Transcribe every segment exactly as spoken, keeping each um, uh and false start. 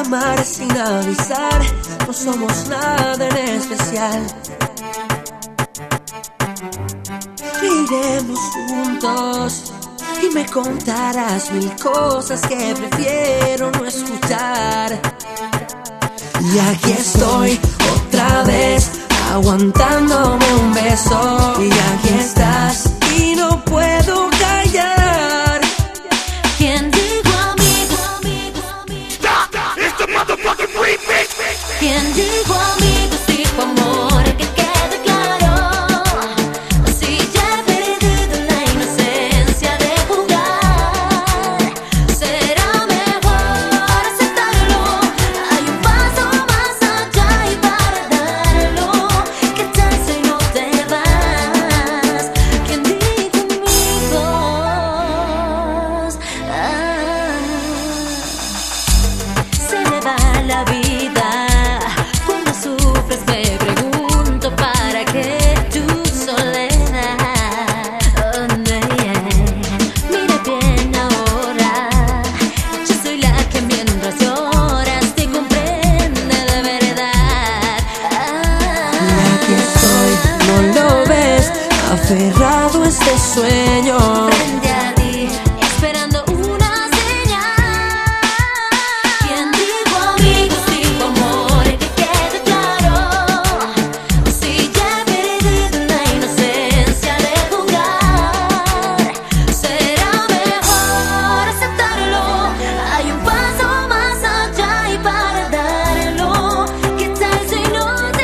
llamar sin avisar, no somos nada en especial. Iremos juntos y me contarás mil cosas que prefiero no escuchar. Y aquí estoy otra vez, aguantándome un beso. Y aquí estás y no puedo callar. ¿Quién dijo amigo? It's the motherfucking remix. ¿Quién dijo amigos? Dijo amor, que quede claro. Si ya he perdido la inocencia de jugar, será mejor aceptarlo. Hay un paso más allá y para darlo, ¿qué tal si no te vas? ¿Quién dijo amigos? Ah, se me va la vida. Cuando sufres me pregunto para qué tu soledad. Oh, no, yeah. Mira bien ahora, yo soy la que mientras lloras te comprende de verdad. Y aquí estoy, no lo ves, aferrado a este sueño. Frente a ti, esperando una señal. ¿Quién dijo amigos? Dijo amor, que quede claro. Si ya he perdido la inocencia de jugar, será mejor aceptarlo. Hay un paso más allá y para darlo, ¿qué tal si no te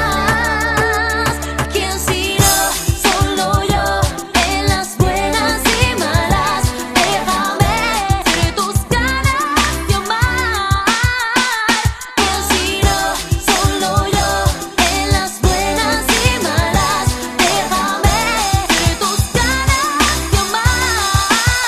vas? ¿Quién si no? Solo yo, en las buenas y malas. Déjame ser tus ganas de amar. ¿Quién si no? Solo yo, en las buenas y malas. Déjame ser tus ganas de amar.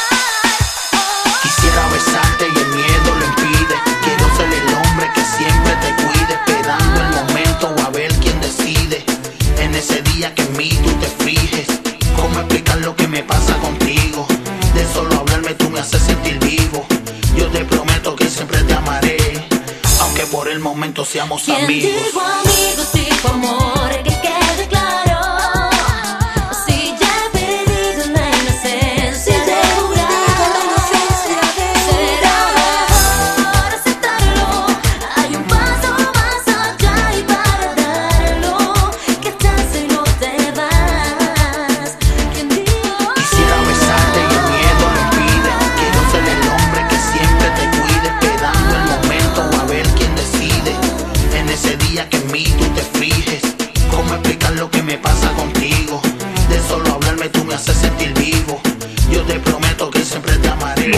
Quisiera besarte y el miedo lo impide. Quiero ser el hombre que siempre te cuide, esperando el momento o a ver quién decide. En ese día que en mí tú te friges, ¿cómo explicar lo que me pasa contigo? De solo hablarme tú me haces sentir vivo. Yo te prometo que siempre te amaré, aunque por el momento seamos ¿Quién amigos. dijo amigos? Dijo amor, que quede claro. Si ya he perdido la inocencia de jugar, será mejor aceptarlo. Hay un paso más allá y para darlo, ¿qué tal si no te vas? ¿Quién dijo? Quisiera besarte y el miedo lo impide. Quiero ser el hombre que siempre te cuide, esperando el momento o a ver quién decide. En ese día que en mí tú te friges, ¿cómo explicar lo que me pasa contigo? De solo hablarme tú me haces sentir vivo. Yo te prometo que siempre te amaré.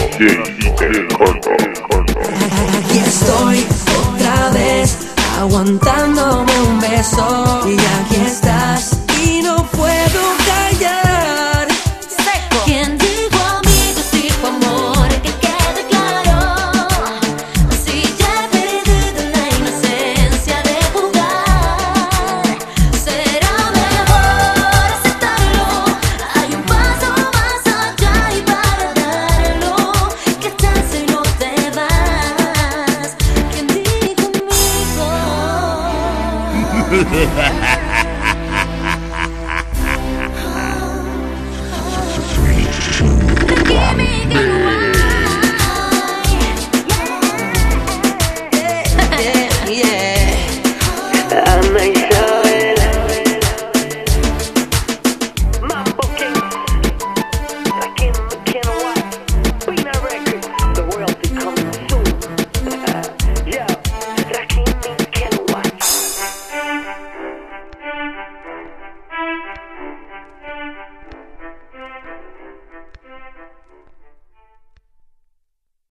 Aquí estoy otra vez, aguantándome un beso. Y aquí estás y no puedo callar. ¿Quién dijo amigos? Dijo amor, que quede claro. Si ya he perdido la inocencia de jugar, será mejor aceptarlo. Hay un paso más allá y para darlo, ¿qué tal si no te vas? ¿Quién dijo amigos? Yeah, yeah.